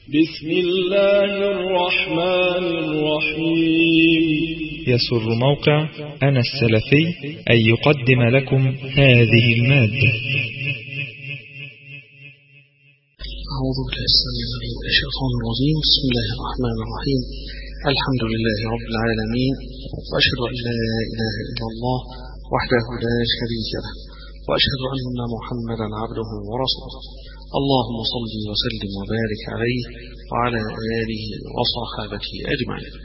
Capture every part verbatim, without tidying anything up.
بسم الله الرحمن الرحيم. يسر موقع أنا السلفي أن يقدم لكم هذه المادة. أعوذ بالله السميع العليم من الشيطان الرجيم. بسم الله الرحمن الرحيم. الحمد لله رب العالمين، وأشهد أن لا إله إلا الله وحده لا شريك له، وأشهد أن محمدا عبده ورسوله. اللهم صل وسلم وبارك عليه وعلى آله وصحابته أجمعين.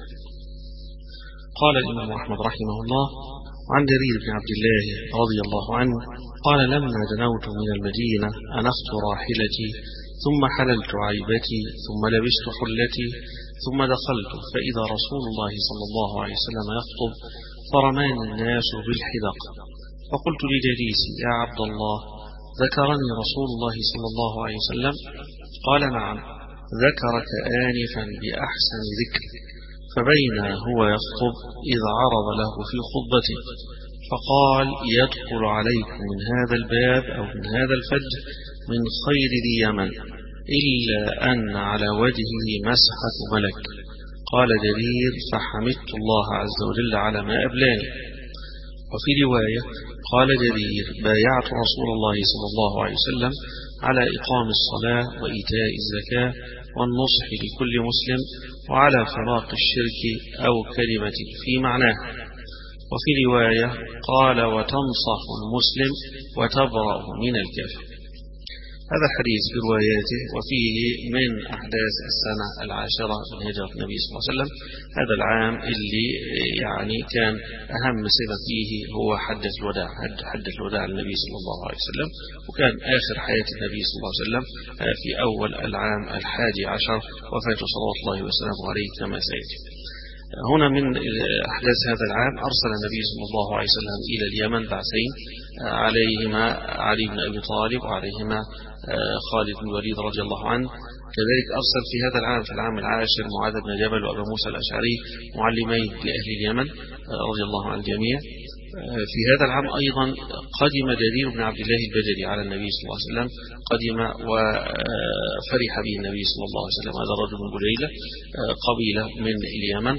قال الإمام أحمد رحمه الله عن جرير بن عبد الله رضي الله عنه قال: لما دنوت من المدينة أنخت راحلتي، ثم حللت عيبتي، ثم لبست حلتي، ثم دخلت فإذا رسول الله صلى الله عليه وسلم يخطب، فرماني الناس بالحدق، فقلت لجليسي: يا عبد الله، ذكرني رسول الله صلى الله عليه وسلم؟ قال: نعم، ذكرك آنفا بأحسن ذكر. فبين هو يخطب إذ عرض له في خطبته فقال: يدخل عليكم من هذا الباب أو من هذا الفج من خير ذي يمن، إلا أن على وجهه مسحة ملك. قال جرير: فحمدت الله عز وجل على ما أبلاني. وفي رواية قال جرير: بايعت رسول الله صلى الله عليه وسلم على إقام الصلاة وإيتاء الزكاة والنصح لكل مسلم، وعلى فراق الشرك أو كلمة في معناه. وفي رواية قال: وتنصح المسلم وتبرأ من الكافر. هذا الحديث برواياته، وفيه من أحداث السنة العاشرة من هجرة النبي صلى الله عليه وسلم، هذا العام اللي يعني كان أهم سنة فيه هو حجة الوداع، حجة الوداع للنبي صلى الله عليه وسلم، وكان آخر حياة النبي صلى الله عليه وسلم في أول العام الحادي عشر وفاته صلوات الله وسلامه عليه كما سيأتي. هنا من أحداث هذا العام أرسل النبي صلى الله عليه وسلم إلى اليمن بعثين، عليهما علي بن أبي طالب وعليهما خالد بن الوليد رضي الله عنه. كذلك أرسل في هذا العام في العام العاشر معاذ بن جبل وأبا موسى الأشعري معلمين لأهل اليمن رضي الله عن الجميع. في هذا العام أيضا قدم جرير بن عبد الله البجلي على النبي صلى الله عليه وسلم، قدم وفرح به النبي صلى الله عليه وسلم. هذا رجل من بليلة قبيلة من اليمن،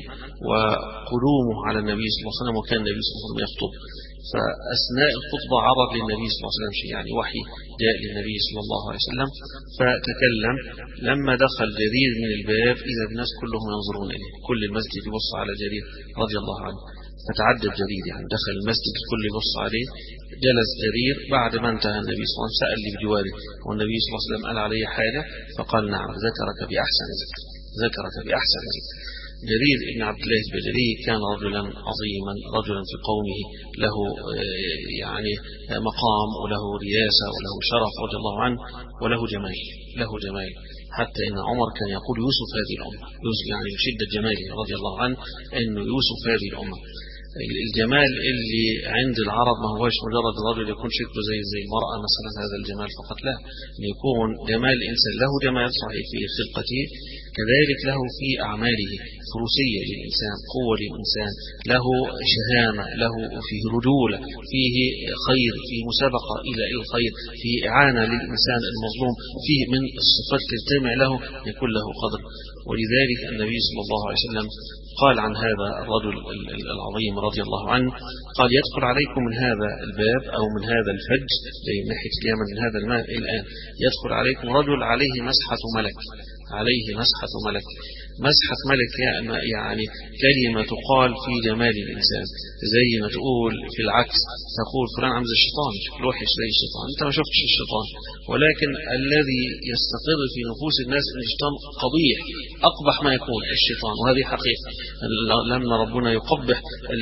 وقدومه على النبي صلى الله عليه وسلم، وكان النبي صلى الله عليه وسلم يخطب، فأثناء الخطبة عرض للنبي صلى الله عليه وسلم شيء، يعني وحي جاء للنبي صلى الله عليه وسلم فتكلم. لما دخل جرير من الباب إذا الناس كلهم ينظرون إليه، كل المسجد يبص على جرير رضي الله عنه، فتعدد جرير، يعني دخل المسجد الكل يبص عليه. جلس جرير بعد ما انتهى النبي صلى الله عليه وسلم، سأل لي بجواره: والنبي صلى الله عليه وسلم قال عليه حاجة؟ فقال: نعم، ذكرك بأحسن ذكر، ذكرك بأحسن ذكر. جرير بن عبد الله البجلي كان رجلا عظيما، رجلا في قومه له يعني مقام وله رياسة وله شرف رضي الله عنه، وله جمال، له جمال، حتى إن عمر كان يقول: يوسف هذه الأمة، يعني شدة جماله رضي الله عنه إنه يوسف هذه الأمة. الجمال اللي عند العرب ما هوش مجرد رجل يكون شكله زي زي المرأة مثلا، هذا الجمال فقط، لا، أن يكون جمال الإنسان له جمال صحيح في خلقته، كذلك له في أعماله، فروسية للإنسان، قوة للإنسان، له شهامة، له فيه رجولة، فيه خير، فيه مسابقة إلى الخير، فيه إعانة للإنسان المظلوم، فيه من الصفات تجتمع له يكون له قدر. ولذلك النبي صلى الله عليه وسلم قال عن هذا الرجل العظيم رضي الله عنه، قال: يدخل عليكم من هذا الباب أو من هذا الفج، زي من ناحية اليمن من هذا الماء الآن، يدخل عليكم رجل عليه مسحة ملك، عليه مسحة ملك. مسحة ملك يعني كلمة تقال في جمال الإنسان، زي ما تقول في العكس، تقول فلان عامل زي الشيطان، لوحش زي الشيطان، أنت ما شفتش الشيطان، ولكن الذي يستقر في نفوس الناس أن الشيطان قبيح، أقبح ما يكون الشيطان، وهذه حقيقة. لما ربنا يقبح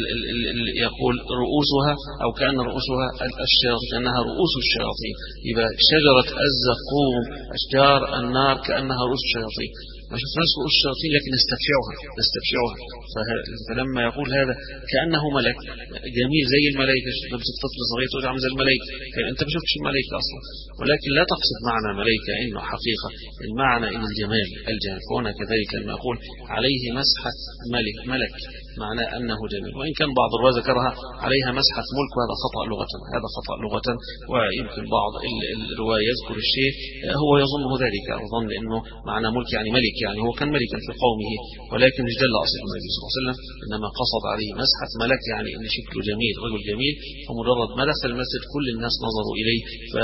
يقول رؤوسها أو كأن رؤوسها الشياطين، كأنها رؤوس الشياطين، يبقى شجرة الزقوم أشجار النار كأنها رؤوس الشياطين. ما شفناش رؤوس الشياطين لكن نستبشعها نستبشعها. فلما يقول هذا كأنه ملك جميل زي الملائكة، لبس طفل صغير تقول عامل زي الملائكة، يعني أنت ما شفتش الملائكة أصلا، ولكن لا تقصد معنى ملائكة إنه حقيقة، المعنى إن الجمال الجمال. هنا كذلك لما أقول عليه مسحة ملك ملك معناه أنه جميل، وإن كان بعض الرواة ذكرها عليها مسحة ملك، وهذا خطأ لغة، هذا خطأ لغة. ويمكن بعض الرواة يذكر الشيء هو يظنه ذلك، يظن أنه معنى ملك يعني ملك، يعني هو كان ملكا في قومه، ولكن مش دل أصل النبي صلى الله عليه وسلم، إنما قصد عليه مسحة ملك، يعني أن شكله جميل، رجل جميل. فمجرد ما دخل المسجد كل الناس نظروا إليه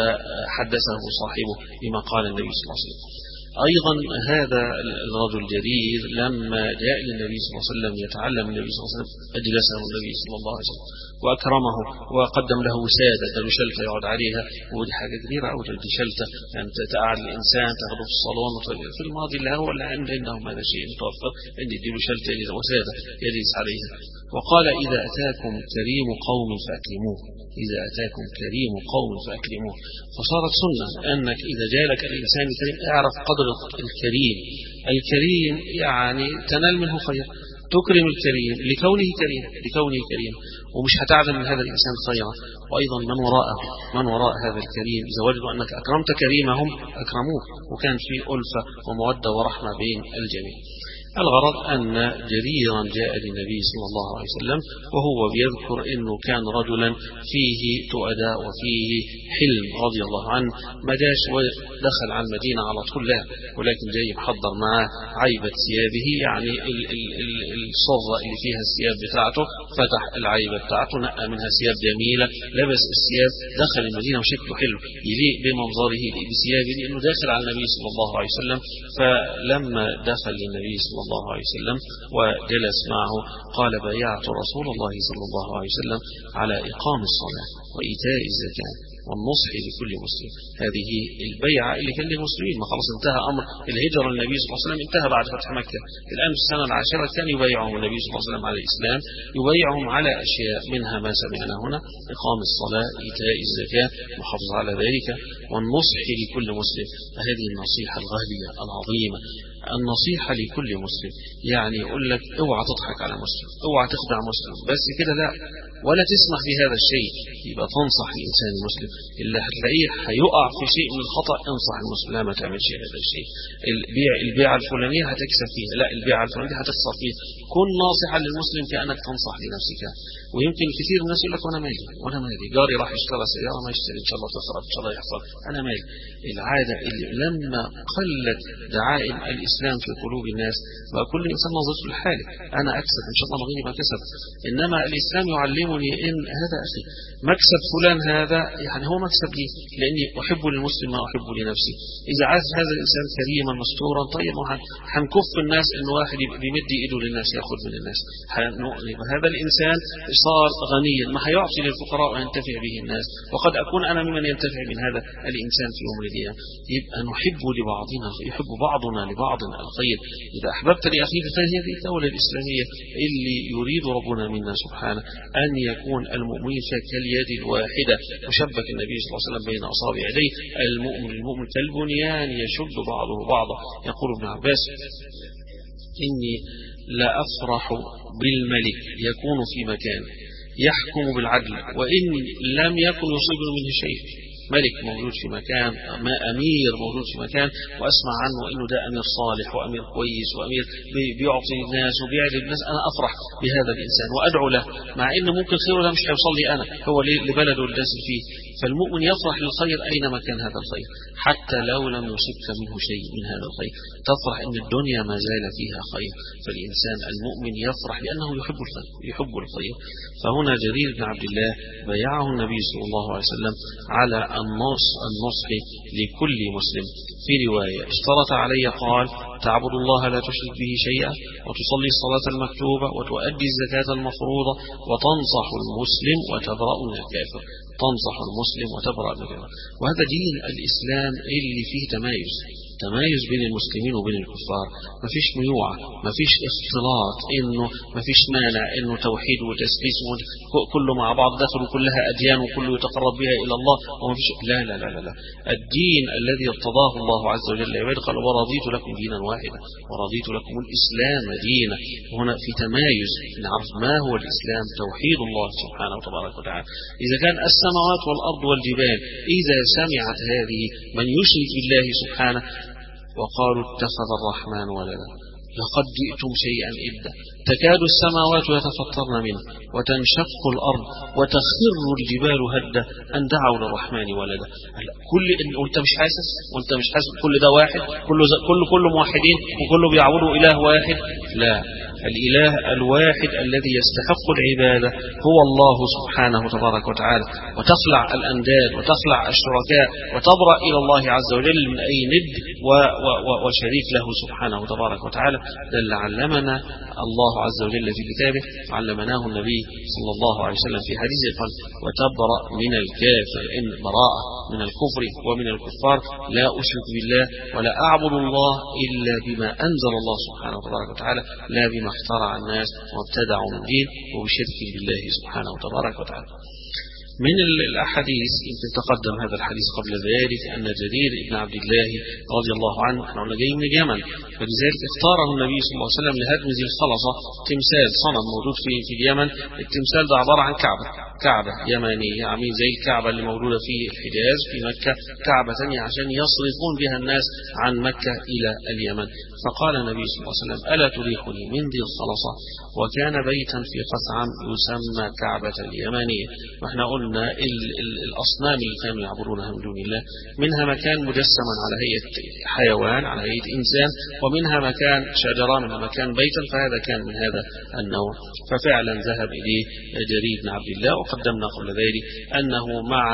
فحدثه صاحبه بما قال النبي صلى الله عليه وسلم. أيضا هذا الرجل الجليل لما جاء للنبي صلى الله عليه وسلم يتعلم النبي صلى الله عليه وسلم أجلسه النبي صلى الله عليه وسلم وأكرمه وقدم له وسادة بشلته يقعد عليها، ودي حاجة كبيرة أو بشلته، يعني تقعد الإنسان تاخده في الصالون في الماضي اللي هو اللي عندهم هذا شيء متوفر، إن دي بشلته وسادة يجلس عليها. وقال إذا أتاكم كريم قوم فأكرموه، إذا أتاكم كريم قوم فأكرموه. فصارت سنة أنك إذا جالك الإنسان الكريم اعرف قدر الكريم. الكريم يعني تنال منه خير، تكرم الكريم لكونه كريم لكونه كريم ومش هتعلم من هذا الإنسان خيرا. وأيضا من وراءه من وراء هذا الكريم إذا وجدوا أنك أكرمت كريمهم أكرموه، وكان في ألفة ومودة ورحمة بين الجميع. الغرض أن جريرا جاء للنبي صلى الله عليه وسلم وهو بيذكر أنه كان رجلا فيه تؤداء وفيه حلم رضي الله عنه، ما جاش ودخل على المدينة على طول لا، ولكن جاي محضر معه عيبة ثيابه، يعني الصرة اللي فيها الثياب بتاعته، فتح العيبة بتاعته نقى منها ثياب جميلة، لبس الثياب، دخل المدينة وشكله حلو يليق بمنظره بثيابه لأنه داخل على النبي صلى الله عليه وسلم. فلما دخل للنبي صلى الله عليه وسلم وجلس معه قال بايعت رسول الله صلى الله عليه وسلم على إقام الصلاة وإيتاء الزكاة والنصح لكل مسلم. هذه البيعة اللي كان للمسلمين، ما خلاص انتهى أمر الهجرة للنبي صلى الله عليه وسلم، انتهى بعد فتح مكة. الآن في السنة العاشرة كان يبايعهم النبي صلى الله عليه وسلم على الإسلام، يبايعهم على أشياء منها ما سمعنا هنا: إقام الصلاة، إيتاء الزكاة، محافظة على ذلك، والنصح لكل مسلم. هذه النصيحة الغالية العظيمة، النصيحة لكل مسلم، يعني يقول لك اوعى تضحك على مسلم، اوعى تخدع مسلم، بس كده لا، ولا تسمح بهذا الشيء. يبقى تنصح الإنسان المسلم اللي هتلاقيه هيقع في شيء من الخطأ، انصح المسلم لا ما تعملش هذا الشيء. البيع البيعة الفلانية هتكسب فيها، لا البيعة الفلانية هتخسر فيها. كن ناصحا للمسلم كأنك تنصح لنفسك. ويمكن كثير الناس يقول لك وانا مالي وانا مالي جاري راح يشتري سيارة ما يشتري، ان شاء الله تخسر ان شاء الله يحصل، انا مالي. العادة اللي لما قلت دعائم الإسلام في قلوب الناس بقى كل إنسان نظرته لحاله، أنا أكسب إن شاء الله غيري ما كسب. إنما الإسلام يعلمني إن هذا أخي مكسب فلان هذا يعني هو مكسب لي، لأني أحب للمسلم ما أحب لنفسي. إذا عاش هذا الإنسان كريما مستورا طيب هنكف الناس إنه واحد بيمد إيده للناس يأخذ من الناس، هذا الإنسان صار غنيا ما هيعطي للفقراء وينتفع به الناس، وقد أكون أنا ممن ينتفع من هذا الإنسان في يوم القيامة. يبقى نحب لبعضنا، يحب بعضنا لبعضنا الخير. إذا أحببت لأخيك الخير، هذه الدولة الإسلامية اللي يريد ربنا منا سبحانه أن يكون المؤمنين كاليد الواحدة. وشبك النبي صلى الله عليه وسلم بين أصابع يديه المؤمن المؤمن كالبنيان يشد بعضه بعضا. يقول ابن عباس: إني لا أفرح بالملك يكون في مكان يحكم بالعدل وإن لم يكن يصيبه منه شيء. ملك موجود في مكان، ما أمير موجود في مكان وأسمع عنه إنه ده أمير صالح وأمير كويس وأمير بيعطي الناس وبيعدل الناس، أنا أفرح بهذا الإنسان وأدعو له، مع إنه ممكن خيره ده مش هيوصل لي أنا، هو لبلده والناس فيه. فالمؤمن يفرح للخير أينما كان هذا الخير، حتى لو لم يصبك منه شيء من هذا الخير، تفرح إن الدنيا ما زال فيها خير. فالإنسان المؤمن يفرح لأنه يحب الخير يحب الخير. فهنا جرير بن عبد الله بايعه النبي صلى الله عليه وسلم على النص النصح لكل مسلم. في رواية اشترط علي قال: تعبد الله لا تشرك به شيئا، وتصلي الصلاة المكتوبة، وتؤدي الزكاة المفروضة، وتنصح المسلم وتبرأ من الكافر. تنصح المسلم وتبرأ من الكافر. وهذا دين الإسلام اللي فيه تمايز التمايز بين المسلمين وبين الكفار، ما فيش ميوعة، ما فيش اختلاط، إنه ما فيش مانع إنه توحيد وتسبيح كله مع بعض داخل كلها أديان وكله يتقرب بها إلى الله وما فيش. لا لا لا لا الدين الذي ارتضاه الله عز وجل عباد قال ورضيت لكم دينا واحدا ورضيت لكم الإسلام دينا. هنا في تمايز نعرف ما هو الإسلام، توحيد الله سبحانه وتبارك وتعالى. إذا كان السماوات والأرض والجبال إذا سمعت هذه من يشرك بالله سبحانه وقالوا اتخذ الرحمن ولدا لقد جئتم شيئا إدا تكاد السماوات يتفطرن منه وتنشق الأرض وتخر الجبال هدا أن دعوا للرحمن ولدا. كل وانت مش حاسس وانت مش حاسس كل ده واحد، كله كله كله موحدين وكله بيعبدوا إله واحد. لا، الإله الواحد الذي يستحق العبادة هو الله سبحانه تبارك وتعالى، وتخلع الأنداد وتخلع الشركاء وتبرأ إلى الله عز وجل من أي ند وشريك له سبحانه تبارك وتعالى. دل علمنا الله عز وجل في كتابه، علمناه النبي صلى الله عليه وسلم في حديثه قال وتبرأ من الكافر، إن براءة من الكفر ومن الكفار، لا أشرك بالله ولا أعبد الله إلا بما أنزل الله سبحانه وتبارك وتعالى، لا بما اخترع الناس وابتدعوا من دين وبشرك بالله سبحانه وتبارك وتعالى. من الأحاديث يمكن تقدم هذا الحديث قبل ذلك أن جرير بن عبد الله رضي الله عنه كان جاي من اليمن، فلذلك اختاره النبي صلى الله عليه وسلم لهدم ذي الخلصة، تمثال صنم موجود في في اليمن. التمثال ده عبارة عن كعبة كعبة يمانية يعني زي الكعبة اللي موجودة في الحجاز في مكة، كعبة ثانية عشان يصرفون بها الناس عن مكة إلى اليمن. فقال النبي صلى الله عليه وسلم ألا تريحني من ذي الخلصة، وكان بيتا في قسعم يسمى كعبة اليمانية. واحنا قلنا الأصنام اللي كانوا يعبدونها من دون الله منها مكان مجسما على هيئة حيوان على هيئة إنسان، ومنها مكان شجرة، منها مكان بيتا، فهذا كان من هذا النوع. ففعلا ذهب إليه جرير بن عبد الله، وقدمنا قبل ذلك أنه مع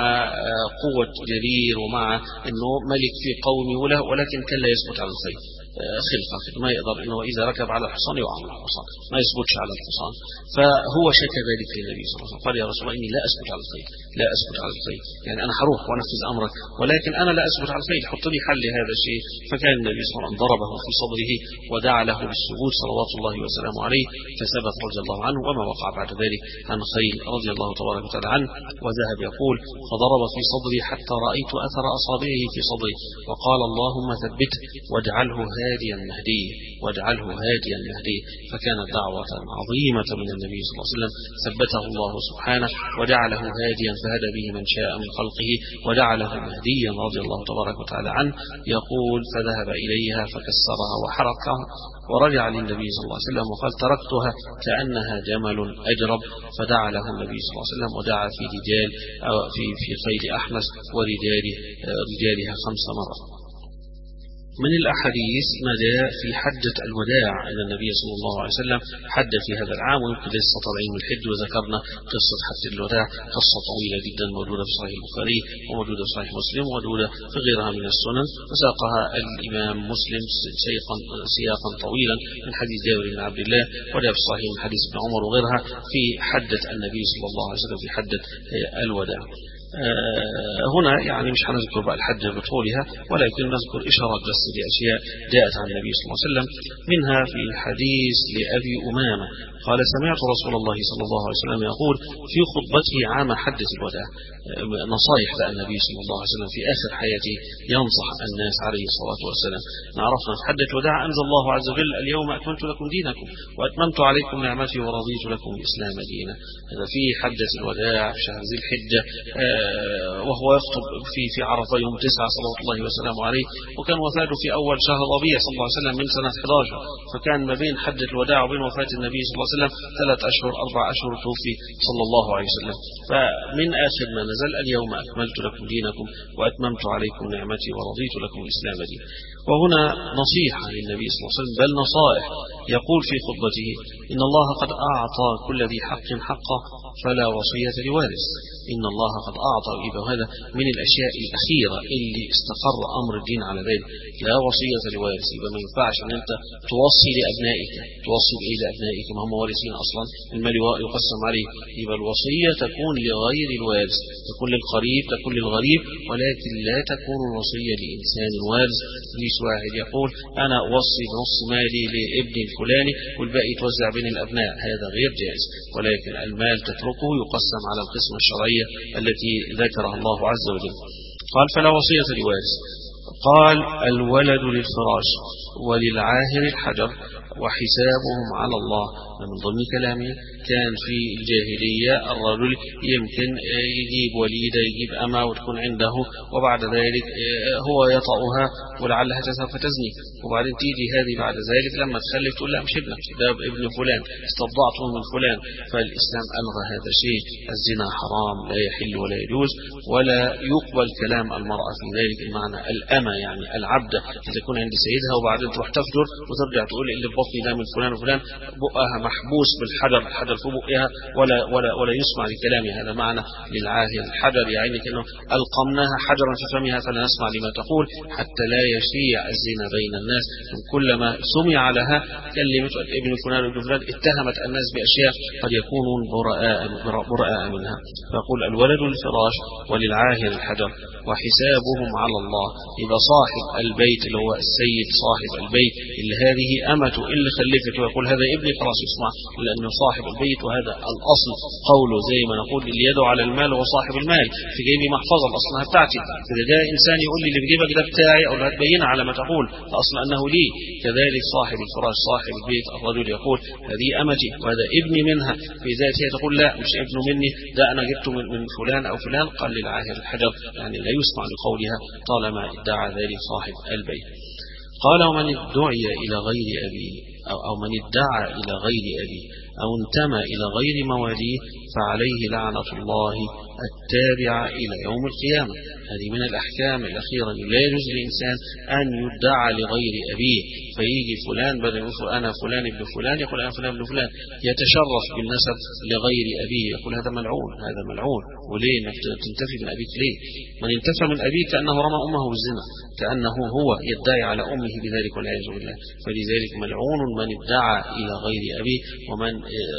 قوة جرير ومع أنه ملك في قومه وله، ولكن كان لا يثبت على الخير خلقه، ما يقدر انه اذا ركب على الحصان يقع على الحصان، ما يثبتش على الحصان. فهو شكى ذلك للنبي صلى الله عليه وسلم، قال يا رسول الله اني لا اثبت على الخير، لا اثبت على الخير، يعني انا هروح وانفذ امرك ولكن انا لا اثبت على الخير، حط لي حل لهذا الشيء. فكان النبي صلى الله عليه وسلم ضربه في صدره ودعا له بالسجود صلوات الله وسلامه عليه، فثبت رضي الله عنه. وما وقع بعد ذلك عن خيل رضي الله تبارك وتعالى عنه، وذهب يقول فضرب في صدري حتى رايت اثر اصابعه في صدري، وقال اللهم ثبته واجعله هاديا مهديا واجعله هاديا مهديا. فكانت دعوة عظيمة من النبي صلى الله عليه وسلم، ثبته الله سبحانه وجعله هاديا فهدى به من شاء من خلقه وجعله مهديا رضي الله تبارك وتعالى عنه. يقول فذهب إليها فكسرها وحرقها، ورجع للنبي صلى الله عليه وسلم وقال تركتها كأنها جمل أجرب، فدعا له النبي صلى الله عليه وسلم ودعا في رجال أو في في خيل أحمس ورجاله رجالها خمس مرات. من الأحاديث ما جاء في حجة الوداع أن النبي صلى الله عليه وسلم حج في هذا العام، ويمكن لسه طالعين من الحج، وذكرنا قصة حجة الوداع، قصة طويلة جدا موجودة في صحيح البخاري وموجودة في صحيح مسلم وموجودة في غيرها من السنن، وساقها الإمام مسلم سياقا سياقا طويلا من حديث جابر بن عبد الله، وجاء في صحيح من حديث ابن عمر وغيرها في حجة النبي صلى الله عليه وسلم في حجة الوداع. آه هنا يعني مش هنذكر بقى الحج بطولها، ولكن نذكر إشارات بس لأشياء جاءت عن النبي صلى الله عليه وسلم. منها في حديث لأبي أمامة قال سمعت رسول الله صلى الله عليه وسلم يقول في خطبته عام حجة الوداع، نصائح بقى النبي صلى الله عليه وسلم في آخر حياته ينصح الناس عليه الصلاة والسلام. نعرفنا في حجة الوداع أنزل الله عز وجل اليوم أكملت لكم دينكم وأتممت عليكم نعمتي ورضيت لكم الإسلام دينا. هذا في حجة الوداع في شهر ذي الحجة، وهو يخطب في في عرفة يوم تسعة صلوات الله وسلامه عليه، وكان وفاته في أول شهر ربيع صلى الله عليه وسلم من سنة أحد عشر، فكان ما بين حجة الوداع وبين وفاة النبي صلى الله عليه وسلم ثلاث أشهر أربع أشهر توفي صلى الله عليه وسلم. فمن آخر ما نزل اليوم أكملت لكم دينكم وأتممت عليكم نعمتي ورضيت لكم الإسلام دينا. وهنا نصيحة للنبي صلى الله عليه وسلم بل نصائح، يقول في خطبته إن الله قد أعطى كل ذي حق حقه فلا وصية لوارث، إن الله قد أعطى. يبقى هذا من الأشياء الأخيرة اللي استقر أمر الدين على ذلك. لا وصية لوارث. يبقى ما ينفعش أن أنت توصي لأبنائك. توصي بإيه لأبنائك؟ ما هم وارثين أصلا، المال يقسم عليه. يبقى الوصية تكون لغير الوارث، تكون للقريب، تكون للغريب، ولكن لا تكون الوصية لإنسان وارث. ليش واحد يقول أنا أوصي بنص مالي لابني الفلاني والباقي يتوزع بين الأبناء، هذا غير جائز. ولكن المال تتركه يقسم على القسمة الشرعية التي ذكرها الله عز وجل. قال فلا وصية لوارث. قال الولد للفراش وللعاهر الحجر وحسابهم على الله. من ضمن كلامه كان في الجاهلية الرجل يمكن يجيب وليدة، يجيب أمة وتكون عنده، وبعد ذلك هو يطأها ولعلها تذهب فتزني، وبعدين تيجي هذه بعد ذلك لما تخلف تقول لا مش ابنك، ده ابن فلان استبضعته من فلان. فالإسلام ألغى هذا الشيء. الزنا حرام، لا يحل ولا يجوز، ولا يقبل كلام المرأة في ذلك. المعنى الأمة يعني العبدة تكون عند سيدها وبعدين تروح تفجر وترجع تقول اللي ببطني ده من فلان وفلان، بقها محبوس بالحجر، الحجر في بقها ولا ولا ولا يسمع لكلامها. هذا معنى للعاهر الحجر، يعني كأنه ألقمناها حجرا في فمها فلا نسمع لما تقول، حتى لا يشيع الزنا بين الناس. كلما سمع لها كلمة ابن فلان وابن فلان اتهمت الناس بأشياء قد يكونون براء براء منها. فيقول الولد للفراش وللعاهر الحجر وحسابهم على الله. إذا صاحب البيت اللي هو السيد صاحب البيت اللي هذه أمته اللي خلفته ويقول هذا ابني، خلاص يسمع، لأنه صاحب البيت، وهذا الأصل قوله زي ما نقول اللي يدعو على المال هو صاحب المال، في جيبي محفظة الأصلها بتاعتي. إذا جاء إنسان يقول لي اللي في جيبك ده بتاعي أو لا تبين على ما تقول فأصل أنه لي. كذلك صاحب الفراش صاحب البيت الرجل يقول هذه أمتي وهذا ابني منها، في ذاتها تقول لا مش ابنه مني، ده أنا جبته من, من فلان أو فلان. قال للعاهر الحجر، يعني لا يسمع لقولها طالما ادعى ذلك صاحب البيت. قال ومن ادعي إلى غير أبيه أو, أو من ادعى إلى غير أبيه أو انتمى إلى غير مواليه فعليه لعنة الله التابعة إلى يوم القيامة. هذه من الأحكام الأخيرة. لا يجوز للإنسان أن يدعى لغير أبيه، فيجي فلان بدل يقول أنا فلان ابن فلان يقول أنا فلان ابن فلان، يتشرف بالنسب لغير أبيه، يقول هذا ملعون هذا ملعون. وليه انك تنتفي من أبيك؟ ليه؟ من انتفى من أبيه كأنه رمى أمه بالزنا، كأنه هو يدعي على أمه بذلك والعياذ بالله. فلذلك ملعون من ادعى إلى غير أبيه ومن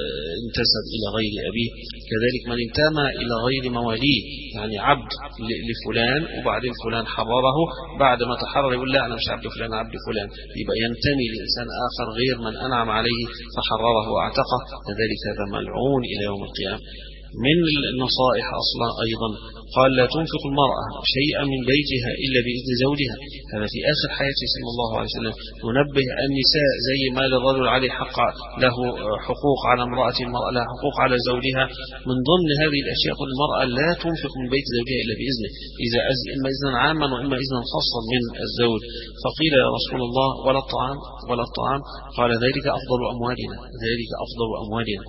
انتسب إلى غير أبيه. كذلك من انتمى إلى غير مواليه، يعني عبد لفلان وبعدين فلان حرره، بعد ما تحرر يقول لا أنا مش عبد فلان عبد فلان، يبقى ينتمي لإنسان آخر غير من أنعم عليه فحرره وأعتقه. كذلك هذا ملعون إلى يوم القيامة. من النصائح أصلا أيضا قال لا تنفق المرأة شيئا من بيتها إلا بإذن زوجها. هذا في آخر حياته صلى الله عليه وسلم ننبه النساء زي ما للرجل عليه حق له حقوق على امرأة، المرأة لها حقوق على زوجها. من ضمن هذه الأشياء قل المرأة لا تنفق من بيت زوجها إلا بإذنه، إذا إما إذنا عاما وإما إذنا خاصا من الزوج. فقيل يا رسول الله ولا الطعام ولا الطعام؟ قال ذلك أفضل أموالنا، ذلك أفضل أموالنا.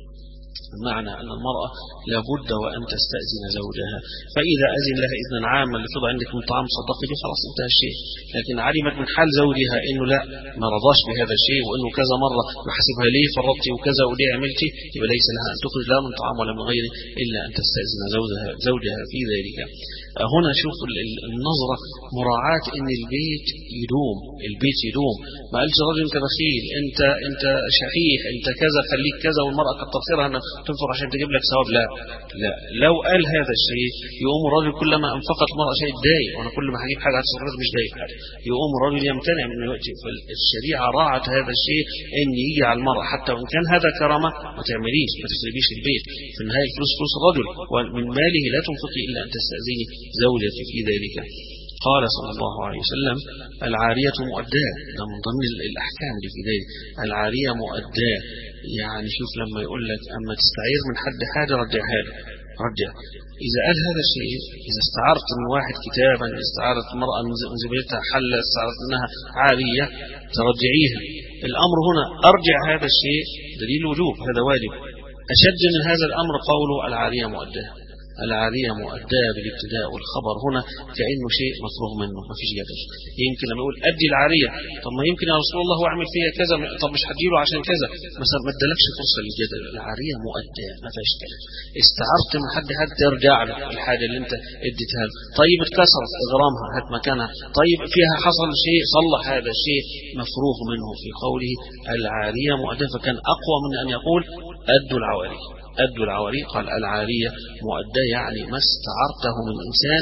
بمعنى أن المرأة لابد وأن تستأذن زوجها، فإذا أذن لها إذنا عاما لفضل عندك من طعام صدقي به خلاص انتهى الشيء. لكن علمت من حال زوجها إنه لا ما رضاش بهذا الشيء وإنه كذا مرة بحسبها ليه فرطتي وكذا وليه عملتي، يبقى ليس لها أن تخرج لا من طعام ولا من غيره إلا أن تستأذن زوجها زوجها في ذلك. هنا شوف النظرة، مراعاة إن البيت يدوم، البيت يدوم. ما قالش رجل أنت بخيل، أنت أنت شحيح، أنت كذا، خليك كذا، والمرأة كتر خيرها أن تنفق عشان تجيب لك ثواب. لا لا، لو قال هذا الشيء يقوم الرجل كلما أنفقت المرأة شيء يتضايق، وأنا كل ما هجيب حاجة هتصرف مش ضايق حاجة، يقوم الرجل يمتنع من يؤتي. فالشريعة راعت هذا الشيء إن يجي على المرأة حتى وإن كان هذا كرامة ما تعمليش، ما تسربيش البيت. في النهاية الفلوس فلوس الرجل ومن ماله لا تنفقي إلا أن تستأذني زوجتك في ذلك. قال صلى الله عليه وسلم العارية مؤداة، ده من ضمن الأحكام اللي في ذلك، العارية مؤداة. يعني شوف لما يقول لك أما تستعير من حد حاجة رجعها له، رجع. إذا قال هذا الشيء، إذا استعرت من واحد كتابا، استعارت مرأة من زوجتها حلة، استعارت منها عارية، ترجعيها. الأمر هنا أرجع هذا الشيء دليل وجوب، هذا واجب. أشد من هذا الأمر قوله العارية مؤداة. العارية مؤداة بالابتداء والخبر هنا كأنه شيء مفروغ منه، ما فيش جدل. يمكن لما يقول أدي العارية، طب ما يمكن يا رسول الله واعمل فيها كذا، طب مش هديله عشان كذا مثلا، ما ادالكش فرصة للجدل. العارية مؤداة ما فيش كلام. استعرت من حد حد ترجع له الحاجة اللي انت اديتها له. طيب اتكسرت اغرامها هات مكانها. طيب فيها حصل شيء صلح هذا الشيء، مفروغ منه في قوله العارية مؤداة. فكان أقوى من أن يقول أدوا العواري. أدوا العواري قال العارية مؤداة، يعني ما استعرته من إنسان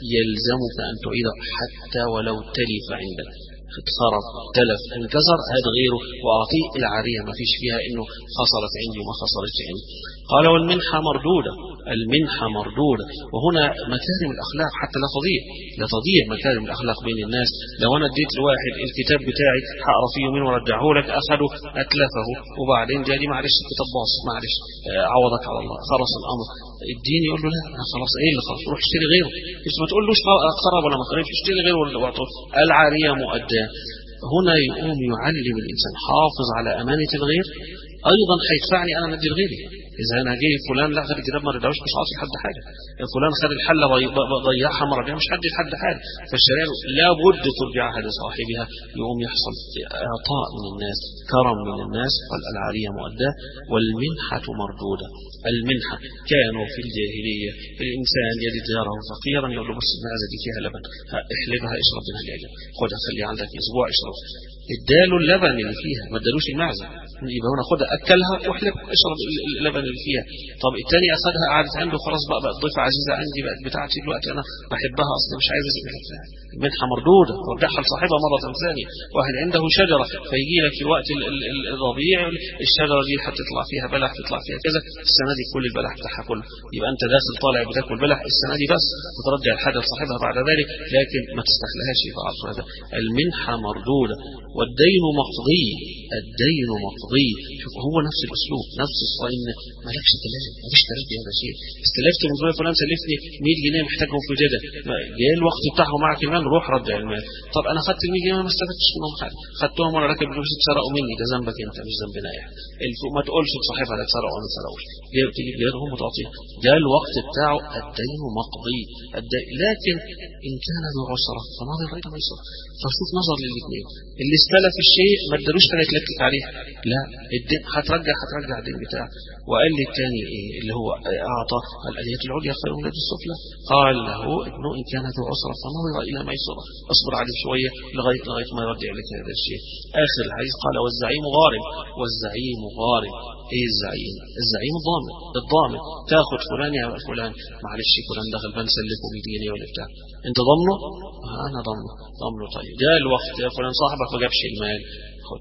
يلزمك أن تعيده حتى ولو تلف عندك، اتخرب تلف انكسر هذا غيره وأعطيه العارية، ما فيش فيها إنه خسرت عندي وما خسرت عندي. قال والمنحة مردودة. المنحة مردودة، وهنا مكارم الأخلاق حتى لا تضيع لا تضيع مكارم الأخلاق بين الناس. لو أنا اديت لواحد الكتاب بتاعي هقرا فيه يومين ورجعه لك، أخده أتلفه وبعدين جالي معلش الكتاب باص معلش عوضك على الله، خلص الأمر اديني. يقول له لا أنا خلاص ايه اللي خلاص روح اشتري غيره، مش ما تقولوش خرب ولا ما خربش، اشتري غيره ولا واعطه. العارية مؤداة هنا يقوم يعلم الإنسان حافظ على أمانة الغير، أيضا هيدفعني أنا ندي لغيري. إذا أنا جاي فلان لا خد الكتاب ما رداوش مش عاطي حد حاجة، فلان خد الحلة ضيعها مرة مش حد حد حاجة. فالشريعة لابد ترجعها لصاحبها، يقوم يحصل إعطاء من الناس، كرم من الناس. والعارية مؤداة والمنحة مردودة. المنحة كانوا في الجاهلية الإنسان يجد جاره فقيرا يقول له بس المعزة دي فيها لبن احلبها اشرب منها العجل، خدها خليها عندك أسبوع اشرب. اداله اللبن اللي فيها ما ادالوش المعزة، يبقى هنا خدها أكلها واحلب اشرب اللبن اللي فيها. طب الثاني أخذها قعدت عنده خلاص بقى بقت ضيفة عزيزة عندي بقت بتاعتي دلوقتي أنا بحبها أصلا مش عايز أسيبها. المنحة مردودة ورجعها لصاحبها مرة ثانية. واحد عنده شجرة فيجي لك في وقت الربيع الشجرة دي هتطلع فيها بلح تطلع فيها كذا، السنة دي كل البلح بتاعها كله، يبقى أنت داخل طالع بتاكل بلح السنة دي بس، وترجع الحاجة لصاحبها بعد ذلك، لكن ما تستحلهاش في عصر هذا. المنحة مردودة. والدين مقضي. الدين مقضي. شوف هو نفس الأسلوب نفس الصين، ما لكش تلازم ما فيش تلازم هذا شيء. استلفت من فلان سلفني مية جنيه محتاجهم في جدة، جاء الوقت بتاعهم معك المال روح رجع المال. طب أنا خدت المية جنيه ما استفدتش منهم حاجة، خدتهم وأنا راكب الفلوس اتسرقوا مني، ده ذنبك أنت مش ذنبنا يعني. ما تقولش لصاحبها لا اتسرقوا ولا ما اتسرقوش، تجيب غيرهم وتعطيه. ده الوقت بتاعه الدين مقضي. الدين لكن إن كان ذو عسرة فناظر غير ميسر. فشوف نظر للاثنين، اللي استلف الشيء ما ادالوش حاجه يتلكك عليها، لا الدين هترجع هترجع الدين بتاعه. وقال لي الثاني ايه اللي هو اعطى الاليات العليا خير من اليد السفلى، قال له ابنه ان كان ذو عسره فنظر الى ميسره، اصبر عليه شويه لغايه لغايه ما يرجع لك هذا الشيء. اخر الحديث قال والزعيم غارم. والزعيم غارم. ايه الزعيم؟ الزعيم الضامن. الضامن تاخد فلان يا فلان معلش فلان دخل بنسلفه مية جنيه ولا بتاع، انت ضامنه؟ انا ضامنه. ضامنه طيب جاء الوقت يا فلان صاحبك ما جابش المال، خد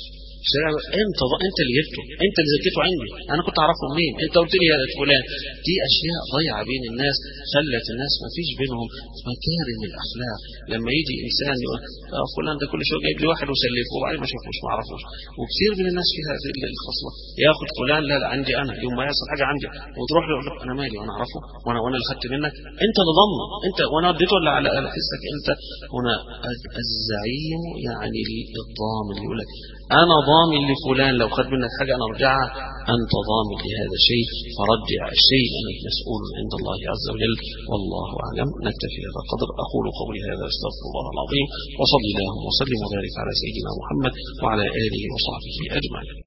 انت انت اللي جبته، انت اللي زكيته عندي، انا كنت اعرفه منين؟ انت قلت لي يا فلان. دي اشياء ضيعه بين الناس، خلت الناس ما فيش بينهم مكارم الاخلاق. لما يجي انسان يقول اه فلان ده كل شويه جايب لي واحد وسلفه وبعدين ما شافوش ما عرفوش، وكثير من الناس في هذه الخصله ياخد فلان لا لا عندي انا، يوم ما يحصل حاجه عندي وتروح له انا مالي وانا اعرفه وانا وانا اللي خدت منك، انت اللي ضامنه انت وانا اديته ولا على حسك انت. هنا الزعيم يعني الضامن يقول لك أنا ضامن لفلان لو خد منك حاجة أنا أرجعها، أنت ضامن لهذا الشيء فرجع الشيء أنك مسؤول عند الله عز وجل. والله أعلم. نكتفي هذا القدر. أقول قولي هذا أستغفر الله العظيم وصلي اللهم وسلم وبارك على سيدنا محمد وعلى آله وصحبه أجمعين.